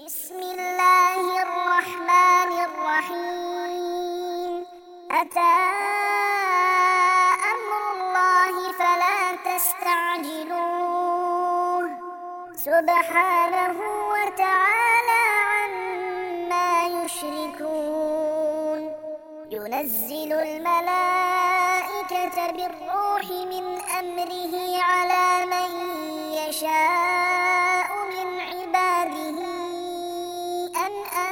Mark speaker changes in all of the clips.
Speaker 1: بسم الله الرحمن الرحيم. أتى أمر الله فلا تستعجلوه سبحانه وتعالى عما يشركون. ينزل الملائكة بالروح من أمره على من يشاء من عباده أن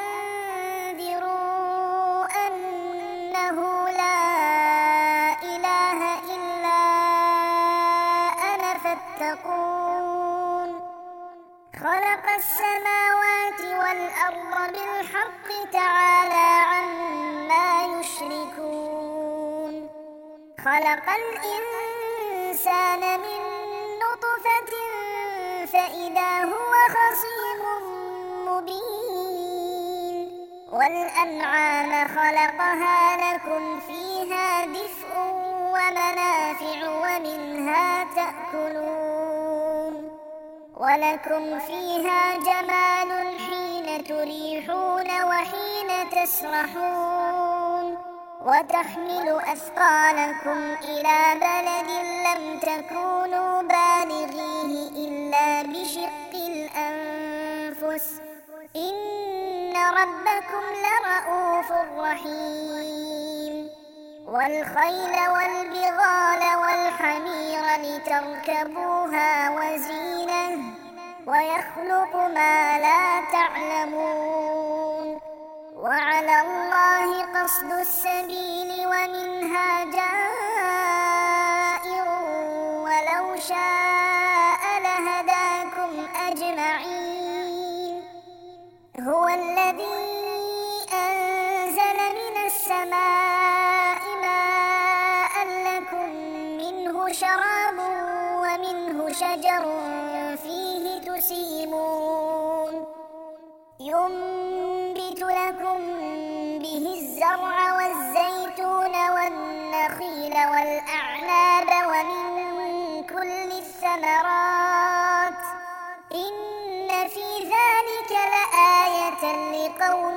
Speaker 1: أنذروا أنه لا إله إلا أنا فاتقون. خلق السماوات والأرض بالحق تعالى عما يشركون. خلق الإنسان من نطفة فإذا هو خصيم مبين. والأنعام خلقها لكم فيها دفء ومنافع ومنها تأكلون. ولكم فيها جمال حين تريحون وحين تسرحون. وتحمل أثقالكم إلى بلد لم تكونوا بالغيه إلا بشق الأنفس إن ربكم لرؤوف رحيم. والخيل والبغال والحمير لتركبوها وزينة ويخلق ما لا تعلمون. وعلى الله قصد السبيل ومنها جائر ولو شاء لهداكم أجمعين. هو الذي أنزل من السماء ماء لكم منه شراب ومنه شجر فيه تسيمون. ينبت لكم به الزرع والزيتون والنخيل والأعناب ومن كل الثمرات إن في ذلك لآية لقوم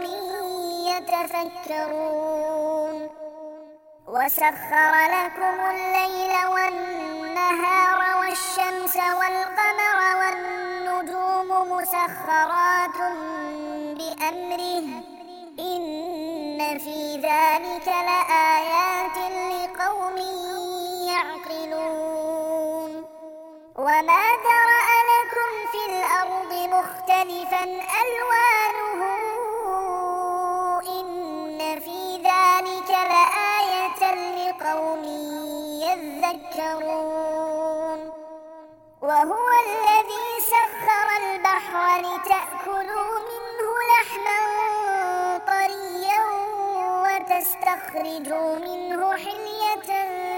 Speaker 1: يتفكرون. وسخر لكم الليل والنهار والشمس والقمر والنجوم مسخرات بأمره إن في ذلك لآيات لقوم يعقلون. وما ذرأ لكم في الأرض مختلفا ألوانه إن في ذلك لآية لقوم يذكرون. وهو الذي سخر البحر لتأكلوا منه لحما طريا وتستخرجوا منه حلية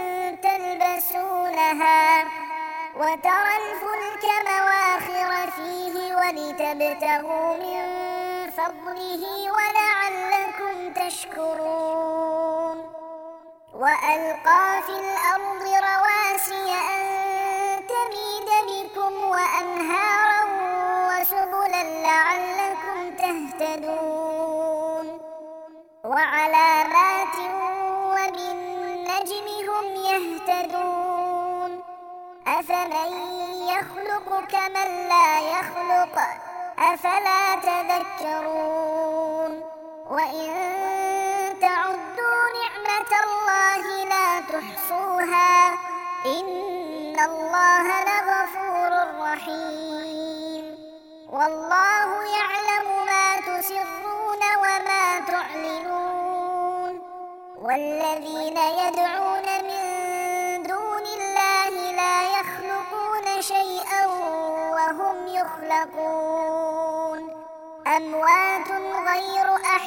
Speaker 1: تلبسونها وترى الفلك مواخر فيه ولتبتغوا من فضله ولعلكم تشكرون. وألقى في الأرض رواسي أن تميد بكم وأنهارا وسبلا لعلكم تهتدون. وعلامات وبالنجم هم يهتدون. أفمن يخلق كمن لا يخلق أفلا تذكرون. وإن تعدوا نعمة الله لا تحصوها إن الله لغفور رحيم. والله يعلم ما تسرون وما تعلنون. والذين يدعون من دون الله لا يخلقون شيئا وهم يخلقون. أموات غير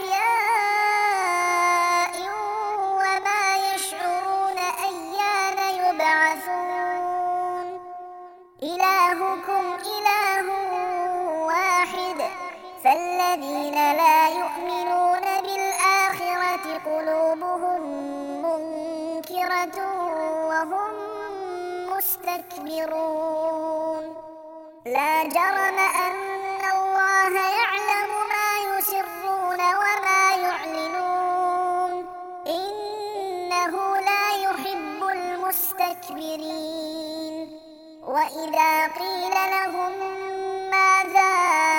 Speaker 1: أحياء وما يشعرون أيان يبعثون. إلهكم إله واحد فالذين لا يؤمنون بالآخرة قلوبهم منكرة وهم مستكبرون. لا جرم أن الله يعلم وإذا قيل لهم ماذا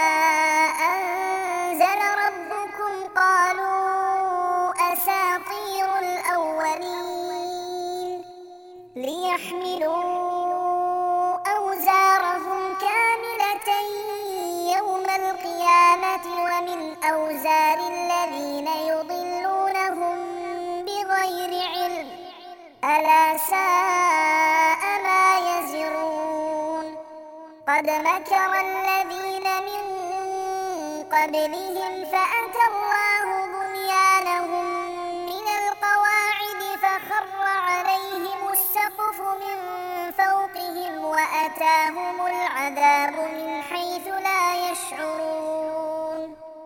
Speaker 1: أنزل ربكم قالوا أساطير الأولين ليحملوا أوزارهم كاملة يوم القيامة ومن أوزار الذين يضلونهم بغير علم ألا ساء ما يزرون قد مكر الذين من قبلهم فأتى الله بنيانهم من القواعد فخر عليهم السقف من فوقهم وأتاهم العذاب من حيث لا يشعرون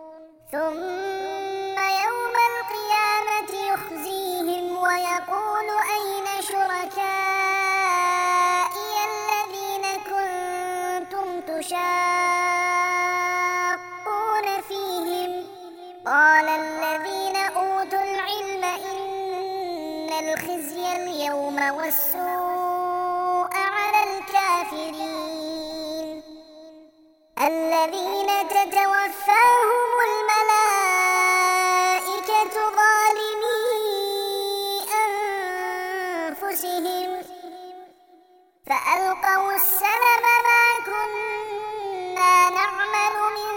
Speaker 1: ثم يوم القيامة يخزيهم ويقول أين شركائي الذين كنتم تشاقون فيهم قال الذين أوتوا العلم إن الخزي اليوم والسوء على الكافرين الذين تتوفاهم الملائكة ظالمي أنفسهم فألقوا السلم ما كنا نعمل من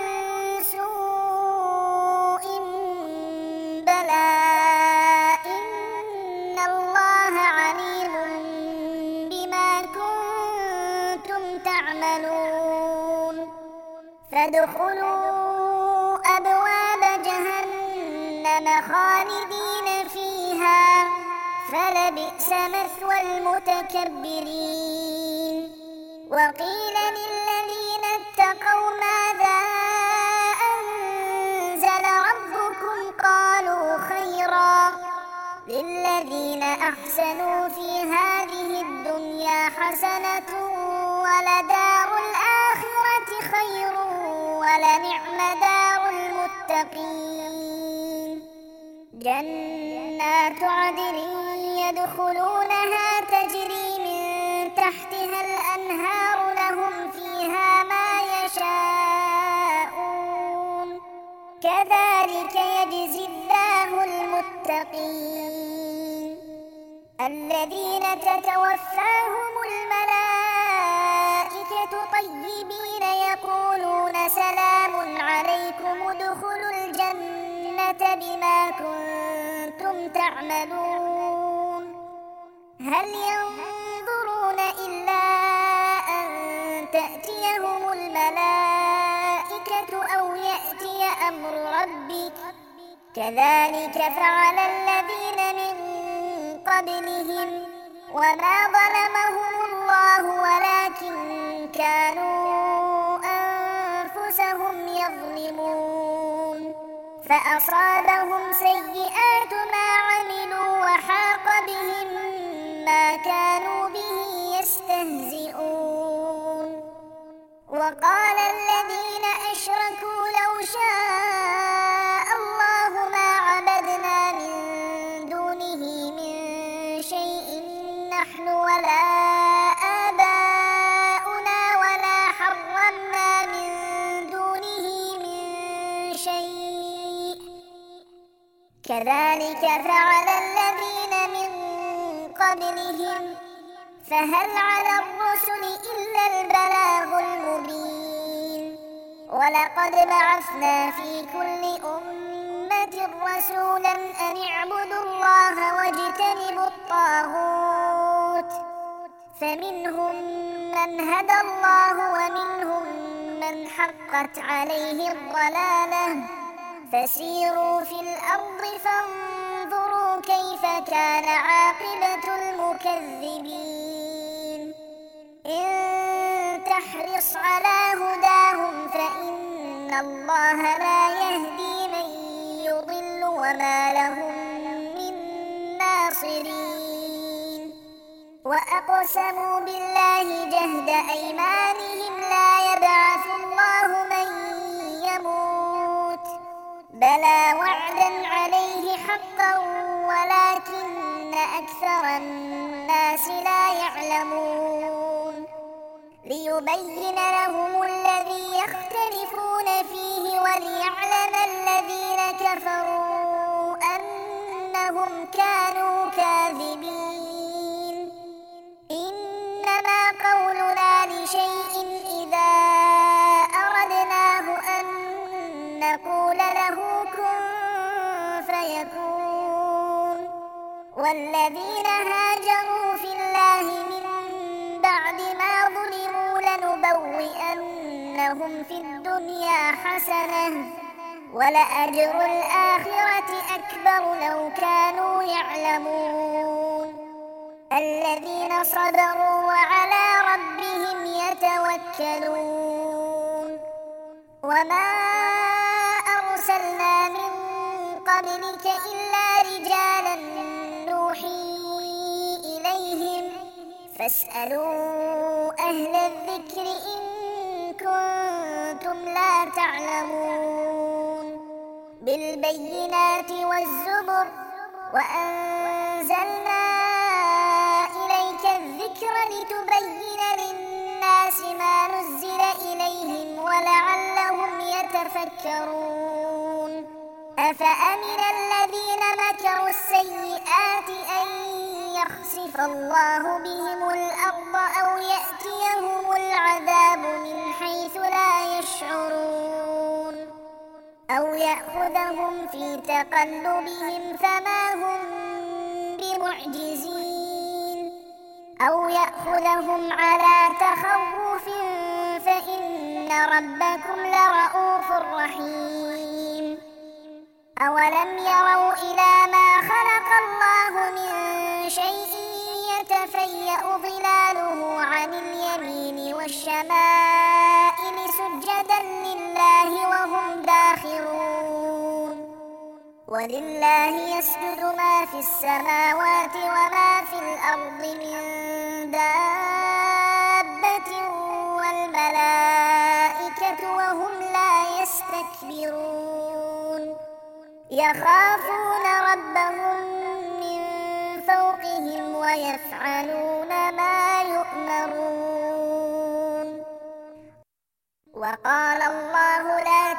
Speaker 1: سوء بلى إن الله عليم بما كنتم تعملون فادخلوا أبواب جهنم خالدين فيها فلبئس مثوى المتكبرين وقيل للذين اتقوا ماذا أنزل ربكم قالوا خيرا للذين أحسنوا في هذه الدنيا حسنة ولدار الآخرة خير ولنعم دار المتقين جنات عدن يدخلونها تجري من تحتها الأنهار لهم فيها ما يشاءون كذلك يجزي الله المتقين الذين تتوفاهم الملائكة طيبين يقولون سلام عليكم ادخلوا الجنة بما كنتم تعملون هل ينظرون إلا أن تأتيهم الملائكة أو يأتي أمر ربك كذلك فعل الذين من قبلهم وما ظلمهم الله ولكن كانوا أنفسهم يظلمون فأصابهم سيئات ما عملوا وحاق بهم ما كانوا به يستهزئون وقال الذين أشركوا لو شاء الله ما عبدنا من دونه من شيء نحن ولا آباؤنا ولا حرمنا من دونه من شيء كذلك فعل الذين من قبلهم فهل على الرسل إلا البلاغ المبين ولقد بعثنا في كل أمة رسولا أن اعبدوا الله واجتنبوا الطاغوت فمنهم من هدى الله ومنهم من حقت عليه الضلالة فسيروا في الأرض فانظروا كيف كان عاقبة المكذبين إن تحرص على هداهم فإن الله لا يهدي من يضل وما لهم من ناصرين وأقسموا بالله جهد أيمانهم لا يبعث الله من يموت بلى وعدا عليه حقا ولكن أكثر الناس لا يعلمون ليبين لهم الذي يختلفون فيه وليعلم الذين كفروا أنهم كانوا كاذبين إنما قولنا لشيء إذا أردناه أن نقول له كن فيكون والذين هاجروا في الله من بعد ما ظلموا لنبوئنهم في الدنيا حسنة ولأجر الآخرة أكبر لو كانوا يعلمون الذين صبروا وعلى ربهم يتوكلون وما أرسلنا من قبلك إلا رجالا نوحي إليهم فاسألوا أهل الذكر إن كنتم لا تعلمون بالبينات والزبر وأنزلنا إليك الذكر لتبين للناس ما نزل إليهم ولعلهم يتفكرون أفأمن الذين مكروا السيئات أن يخسف الله بهم الأرض أو يأتيهم العذاب من حيث لا يشعرون أو يأخذهم في تقلبهم فما هم بمعجزين أو يأخذهم على تخوف فإن ربكم لرؤوف رحيم أولم يروا إلى ما خلق الله من شيء يتفيأ ظلاله عن اليمين والشمائل سجدا لله وهم داخرون ولله يسجد ما في السماوات وما في الأرض من دابة والملائكة وهم لا يستكبرون يخافون ربهم من فوقهم ويفعلون ما يؤمرون وقال الله لا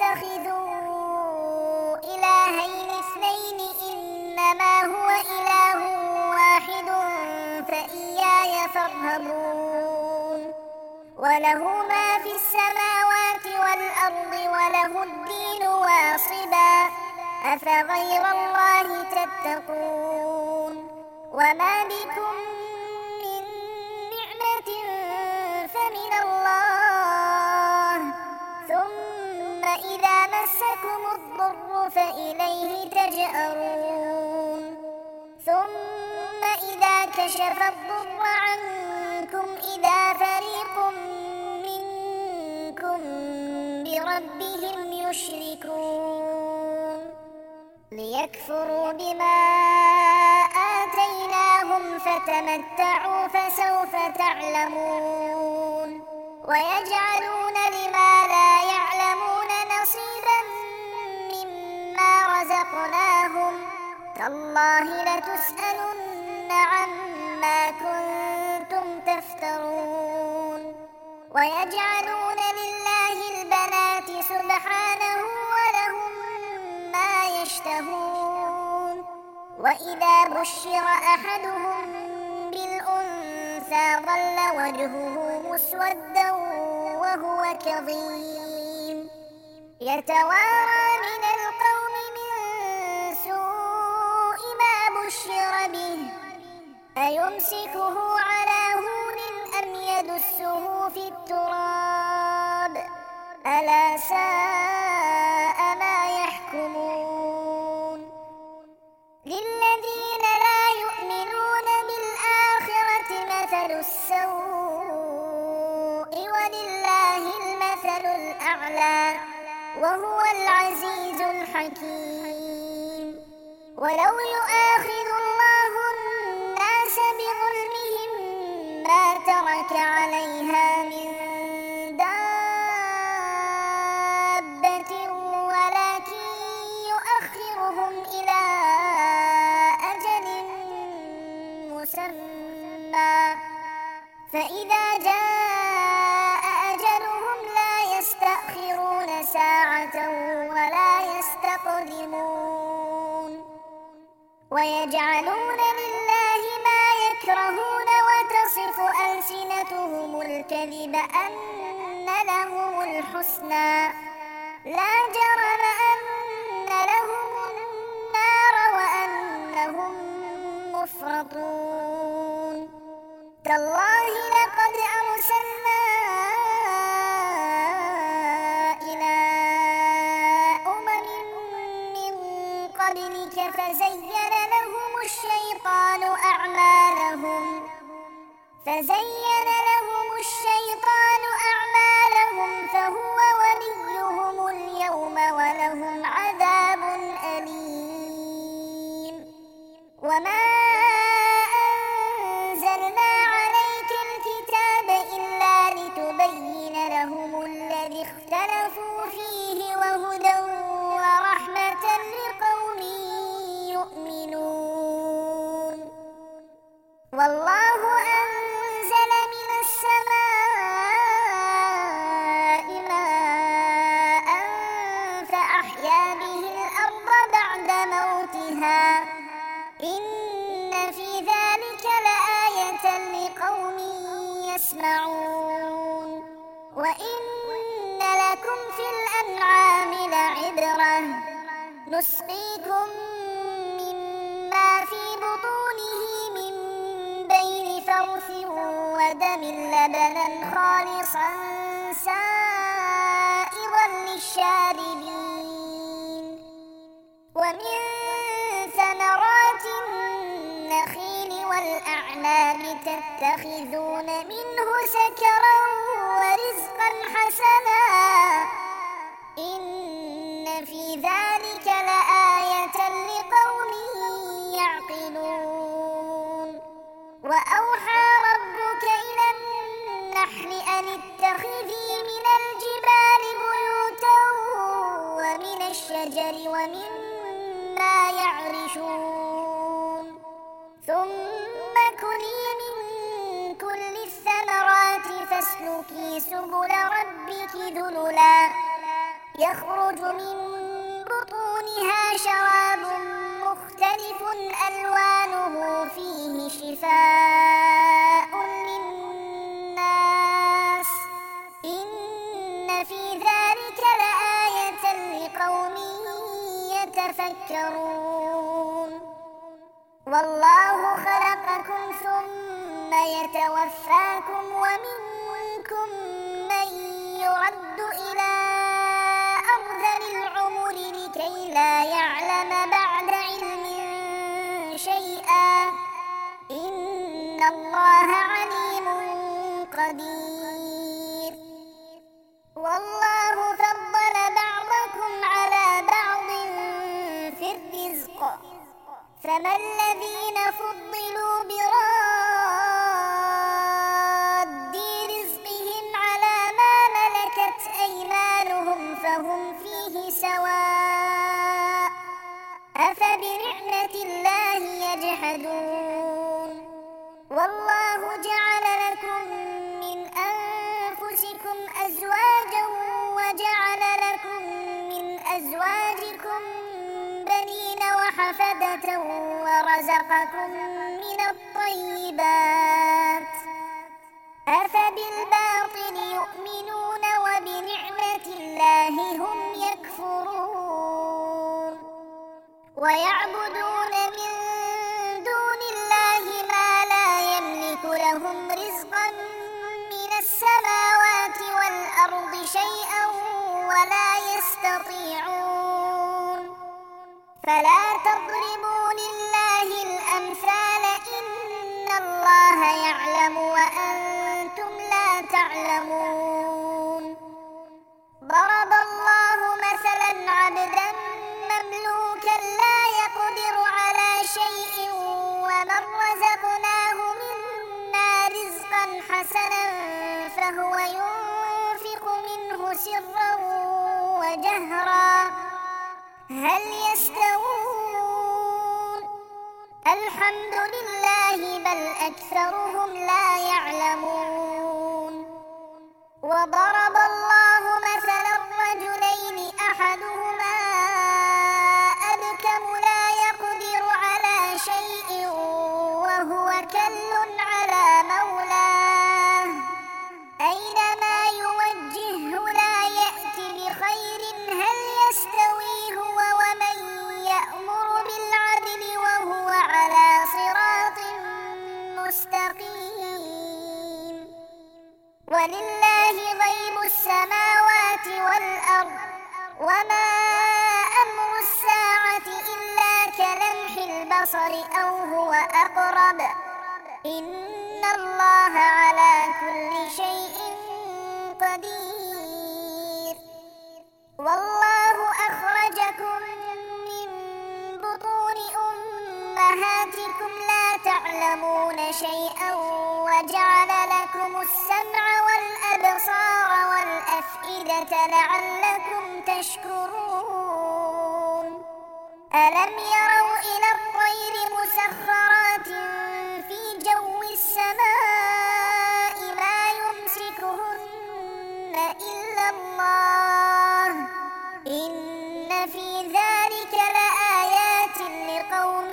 Speaker 1: تتخذوا إلهين اثنين إنما هو إله واحد فإياي فارهبون وله ما في السماوات والأرض وله الدين واصبا أفغير الله تتقون وما بكم من نعمة فمن الله ثم إذا مسكم الضر فإليه تجأرون ثم إذا كشف الضر عنكم إذا فريق منكم بربهم يشركون ليكفروا بما آتيناهم فتمتعوا فسوف تعلمون ويجعلون لما لا يعلمون نصيبا مما رزقناهم تالله لتسألن عما كنتم تفترون ويجعلون لله البنات سبحانه ولهم ما يشتهون وإذا بشر أحدهم بالأنثى ظل وجهه مسودا وهو كظيم يتوارى من القوم من سوء ما بشر به أيمسكه على هون أم يدسه في التراب ألا ساء ما يحكمون للذين لا يؤمنون بالآخرة مثل السوء ولله المثل الأعلى وهو العزيز الحكيم ولو يؤاخذ الله الناس بظلمهم ما ترك عليها من دابة ولكن يؤخرهم إلى أجل مسمى فإذا جاء ساعة ولا يستقدمون ويجعلون لله ما يكرهون وتصف ألسنتهم الكذب أن لهم الحسنى لا جرم أن لهم النار وأنهم مفرطون تالله لقد أرسلنا إلى أمم من قبلك فزين لهم الشيطان أعمالهم فهو وليهم اليوم ولهم عذاب أليم وما أنزلنا عليك الكتاب إلا لتبين لهم الذي اختلفوا فيه وهدى ورحمة لقوم يؤمنون والله أنزل من السماء ماء فأحيا به الأرض بعد موتها إن في ذلك لآية لقوم يسمعون وإن لكم في الأنعام لعبرة نسقيكم مما في بطونه من بين فرث ودم لبنا خالصا سائغا للشاربين ومن ثمرات النخيل والأعناب تتخذون منه سكرا ورزقا حسنا إن في ذلك لآية لقوم يعقلون وأوحى ربك إلى النحل أن اتخذي من الجبال بيوتا ومن الشجر ومما يعرشون ثم كلي من كل الثمرات فاسلكي سبل ربك ذللا يخرج من بطونها شراب مختلف ألوانه فيه شفاء للناس إن في ذلك لآية لقوم يتفكرون والله خلقكم ثم يتوفاكم ومنكم من يرد إلى أرذل العمر لكي لا يعلم بعد علم شيئا إن الله عليم قدير والله فضل بعضكم على بعض في الرزق فما الذين فضلوا براد رزقهم على ما ملكت أيمانهم فهم فيه سواء أفبنعمة الله يجحدون والله جعل لكم من أنفسكم أزواجا وجعل لكم من أزواجكم بنين وحفدة ورزقكم من الطيبات أفبالباطل يؤمنون وبنعمة الله هم يكفرون ويعبدون من دون الله ما لا يملك لهم رزقا من السماوات والأرض شيئا ولا يستطيعون فلا تضربوا لله الأمثال إن الله يعلم وأنتم لا تعلمون ضرب الله مثلا عبدا مملوكا لا يقدر على شيء ومن رزقناه منا رزقا حسنا فهو ينفق منه سرا وجهرا هل يستوون الحمد لله بل أكثرهم لا يعلمون وضرب الله مثلا رجلين الأبصار أو هو أقرب إن الله على كل شيء قدير والله أخرجكم من بطون أمهاتكم لا تعلمون شيئا وجعل لكم السمع والأبصار والأفئدة لعلكم تشكرون ألم يروا إلى الطير مسخرات في جو السماء ما يمسكهن إلا الله إن في ذلك لآيات لقوم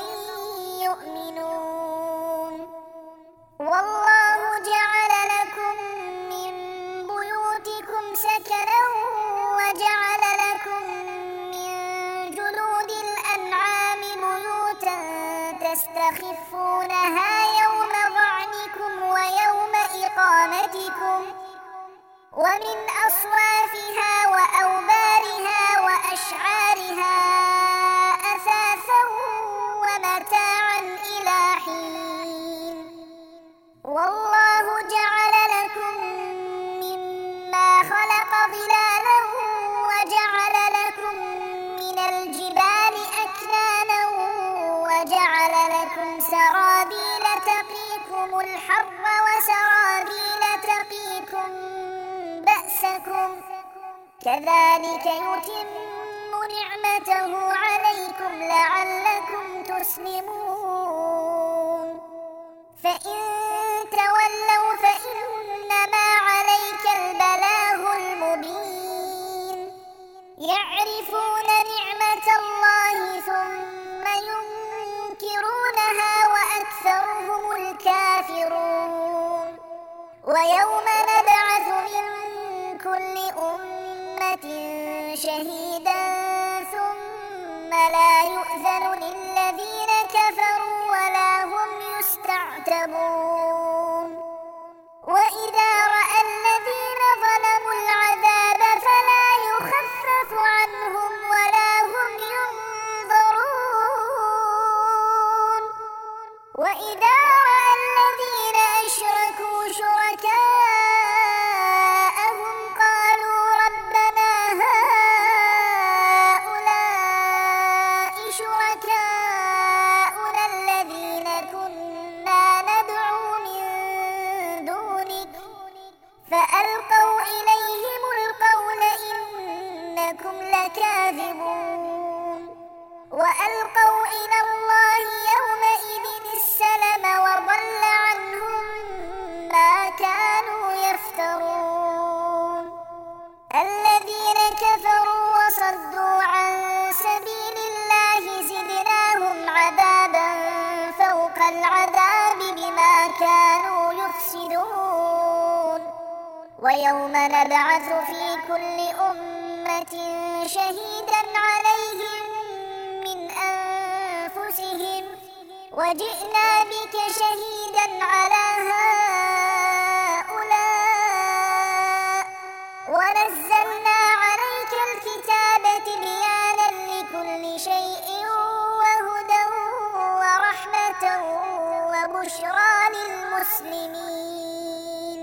Speaker 1: يؤمنون والله جعل لكم من بيوتكم سكنا وجعل لكم من جلود الأنعام بيوتا تستخفونها يوم ظعنكم ويوم إقامتكم ومن أصوافها وأوبارها وأشعارها أثاثا ومتاعا إلى حين والله جعل لكم مما خلق ظلالا وجعل لكم من الجبال أكنانا وجعل لكم سرابيل تقيكم الحر وسرابيل تقيكم بأسكم كذلك يتم نعمته عليكم لعلكم تسلمون فإن تولوا فإنما عليك البلاغ المبين يعرفون نعمة الله ثم ينكرونها وأكثرهم الكافرون ويوم نبعث من كل أمة شهيدا ثم لا يؤذن للذين كفروا ولا هم يستعتبون وإذا رأى الذين ظلموا العذاب فلا يخفف عنهم ولا هم ينظرون وإذا رأى الذين أشركوا شركاءهم قالوا ربنا هؤلاء شركاؤنا الذين كنا ندعو من دونك فألقوا إليهم القول إنكم لكاذبون وألقوا إلى الله يومئذ السلم وضل عنهم ما كانوا يفترون الذين كفروا وصدوا عن سبيل الله زدناهم عذابا فوق العذاب بما كانوا يفسدون ويوم نبعث في كل أمة شهيدا عليهم من أنفسهم وجئنا بك شهيدا على هؤلاء ونزلنا عليك الكتاب تبيانا لكل شيء وهدى ورحمة وبشرى للمسلمين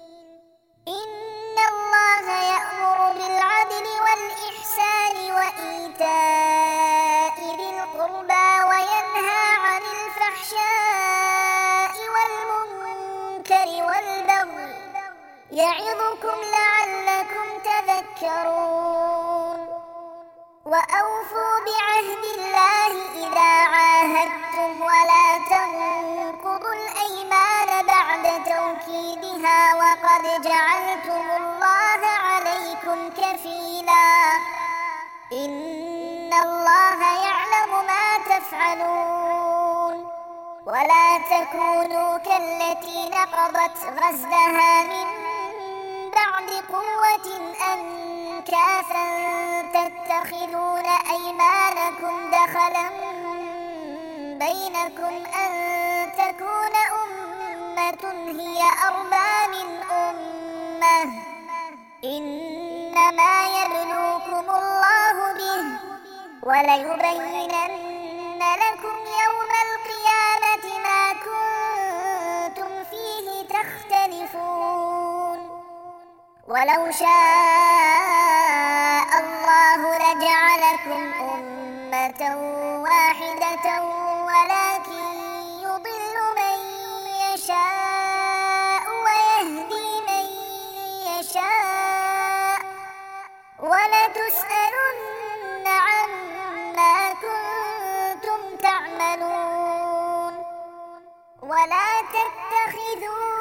Speaker 1: إن الله يأمر بالعدل والإحسان وإيتاء ذي القربى وينهى عن الفحشاء والمنكر والبغي يعظكم لعلكم تذكرون وأوفوا بعهد الله إذا عاهدتم ولا تنقضوا الأيمان بعد توكيدها وقد جعلتم الله عليكم كفيلا إن الله يعلم ما تفعلون ولا تكونوا كالتي نقضت غزلها من بعد قوة أنكاثا تتخذون أيمانكم دخلا بينكم أن تكون أمة هي أربى من أمة إنما يبلوكم الله به وليبينن لكم يوم القيامة ما كنتم فيه تختلفون ولو شاء الله لجعلكم أمة واحدة ولكن يضل من يشاء ويهدي من يشاء ولتسألن عما كنتم تعملون ولا تتخذوا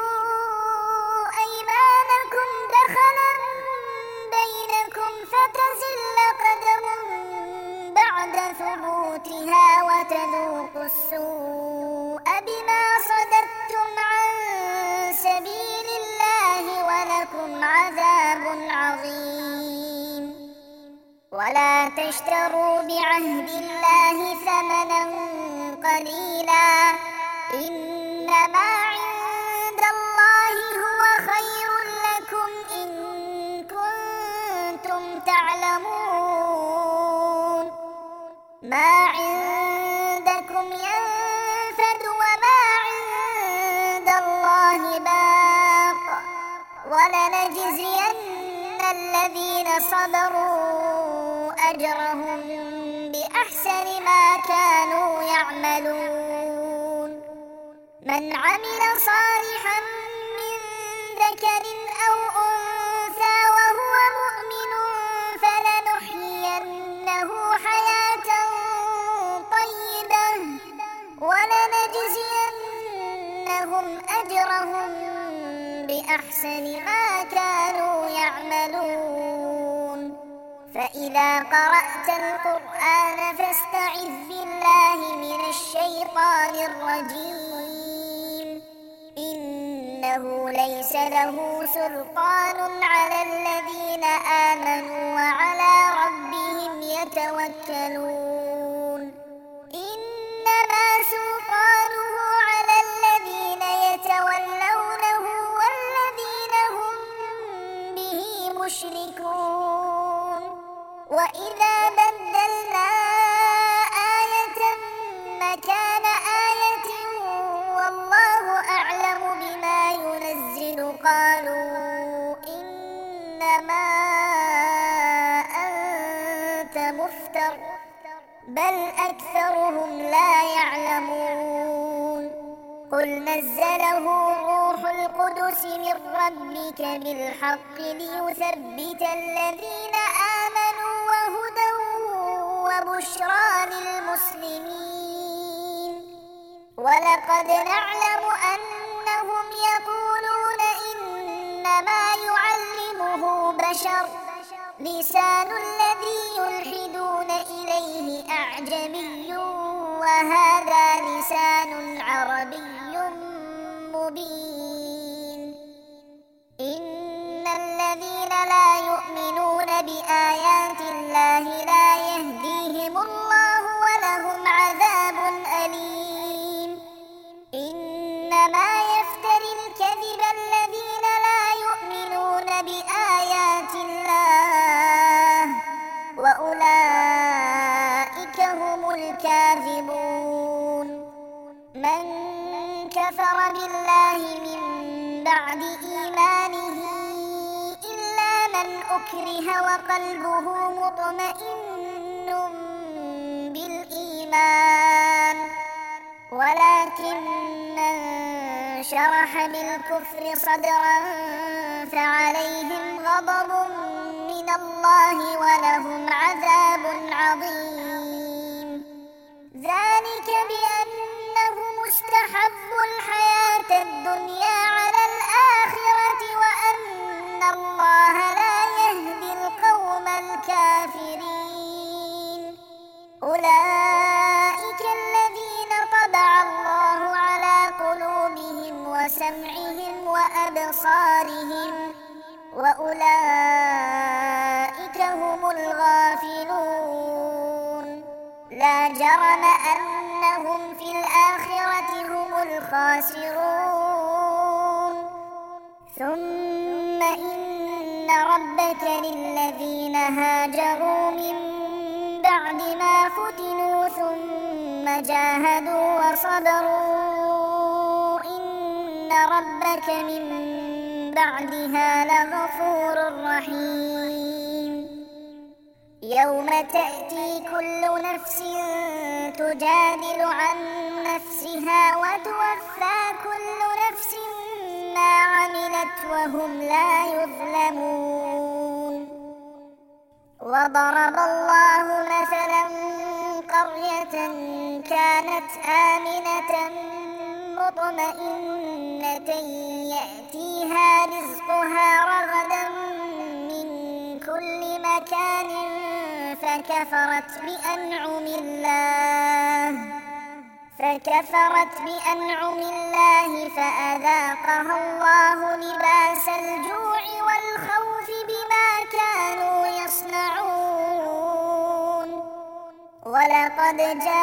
Speaker 1: أيمانكم دخلا بينكم فتزل قدم بعد ثبوتها وتذوقوا السوء بما صددتم عن سبيل الله ولكم عذاب عظيم ولا تشتروا بعهد الله ثمنا قليلا إنما عند الله هو خير لكم إن كنتم تعلمون ما عندكم ينفد وما عند الله باق ولنجزين الذين صبروا أجرهم بأحسن ما كانوا يعملون من عمل صالحا من ذكر أو أنثى وهو مؤمن فلنحيينه حياة طيبة ولنجزينهم أجرهم بأحسن ما كانوا يعملون فإذا قرأت القرآن فاستعذ بالله من الشيطان الرجيم إنه ليس له سلطان على الذين آمنوا وعلى ربهم يتوكلون إنما سلطانه على الذين يتولونه والذين هم به مشركون وإذا بدلنا آية مكان آية والله أعلم بما ينزل قالوا إنما أنت مفتر بل أكثرهم لا يعلمون قل نزله روح القدس من ربك بالحق ليثبت الذين آمنوا وهدى وبشرى للمسلمين ولقد نعلم أنهم يقولون إنما يعلمه بشر لسان الذي يلحدون إليه أعجمي وهذا لسان عربي مبين إن الذين لا يؤمنون بآيات الله لا يهديهم الله ولهم عذاب أليم إنما يفتري الكذب الذين لا يؤمنون بآيات الله وأولئك هم الكاذبون من كفر بالله من بعد إيمانه إلا من أكره وقلبه مطمئن بالإيمان ولكن من شرح بالكفر صدرا فعليهم غضب من الله ولهم عذاب عظيم ذلك بأنهم استحبوا الحياة الدنيا على الآخرة وأن الله لا يهدي القوم الكافرين أولئك الذين طبع الله على قلوبهم وسمعهم وأبصارهم وأولئك هم الغافلون لا جرم أنهم في الآخرة هم الخاسرون ثم إن ربك للذين هاجروا من بعد بعد ما فتنوا ثم جاهدوا وصبروا إن ربك من بعدها لغفور رحيم. يوم تأتي كل نفس تجادل عن نفسها وتوفى كل نفس ما عملت وهم لا يظلمون. وضرب الله مثلا قرية كانت آمنة مطمئنة يأتيها رزقها رغدا من كل مكان فكفرت بأنعم الله فأذاقها الله لباس الجوع والخوف بما كانوا يصنعون. ولقد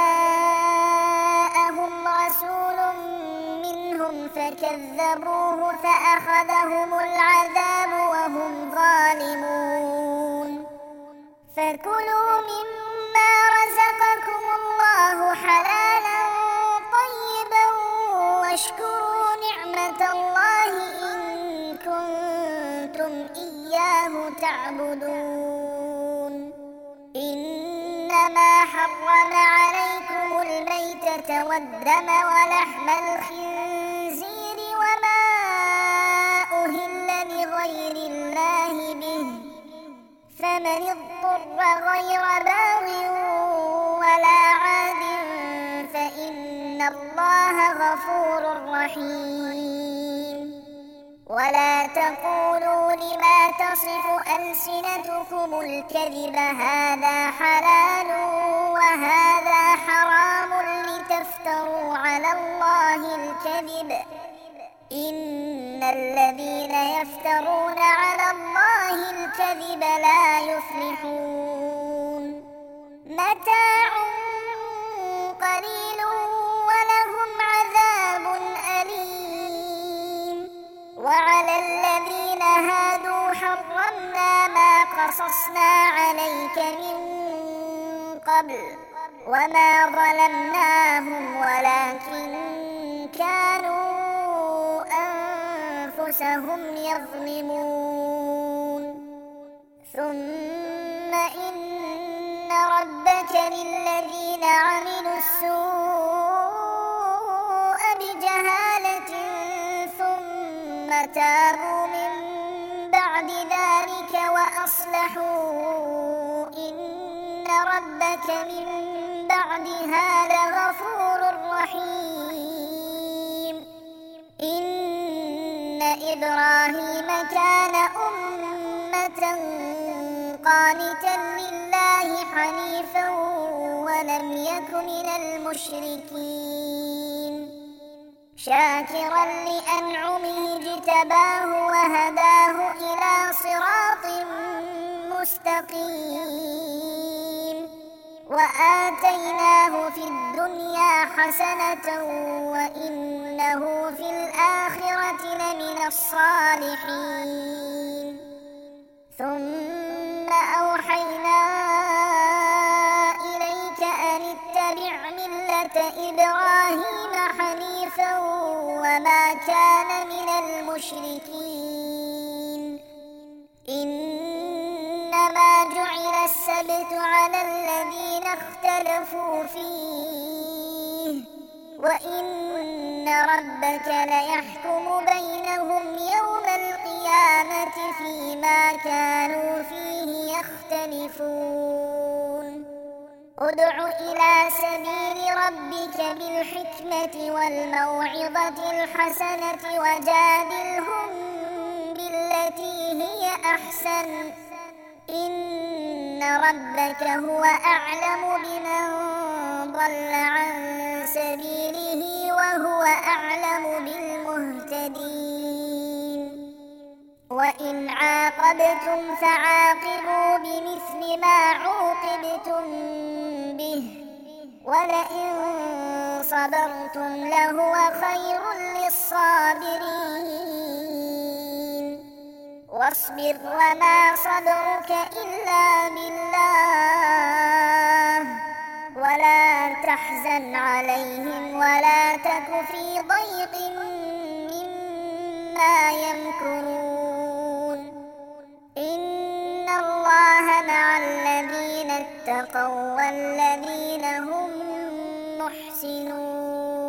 Speaker 1: جاءهم رسول منهم فكذبوه فأخذهم العذاب وهم ظالمون. فكلوا مما رزقكم الله حلالا طيبا واشكروا نعمة الله إن كنتم إياه تعبدون. إنما حرم عليكم الميتة والدم ولحم الخنزير وما أهل لغير الله به، فمن اضطر غير باغ ولا عاد فإن الله غفور رحيم. ولا تقولوا لما تصف ألسنتكم الكذب هذا حلال وهذا حرام لتفتروا على الله الكذب. إن الذين يفترون على الله الكذب لا يفلحون. متاع قليل ولهم عذاب أليم. وعلى الذين هادوا حرمنا ما قصصنا عليك من قبل وما ظلمناهم ولكن كانوا أنفسهم يظلمون. ثم إن ربك للذين عملوا السوء بجهالة ثم تابوا من بعد ذلك وأصلحوا إن ربك من بعدها لغفور رحيم. إن إبراهيم كان أمة قانتا لله حنيفا ولم يك من المشركين شاكرا لأنعمه اجتباه وهداه إلى صراط مستقيم. وآتيناه في الدنيا حسنة وإنه في الآخرة لمن الصالحين. ثم أوحينا إليك أن اتبع ملة إبراهيم حنيفا وما كان من المشركين. إنما جعل السبت على الذين اختلفوا فيه وإن ربك ليحكم بينهم يوم القيامة فيما كانوا فيه يختلفون. ادع إلى سبيل ربك بالحكمة والموعظة الحسنة وجادلهم بالتي هي أحسن إن ربك هو أعلم بمن ضل عن سبيله وهو أعلم بالمهتدين. وإن عاقبتم فعاقبوا بمثل ما عوقبتم به ولئن صبرتم لهو خير للصابرين. واصبر وما صبرك إلا بالله تحزن عليهم ولا تك في ضيق مما يمكرون إن الله مع الذين اتقوا والذين هم محسنون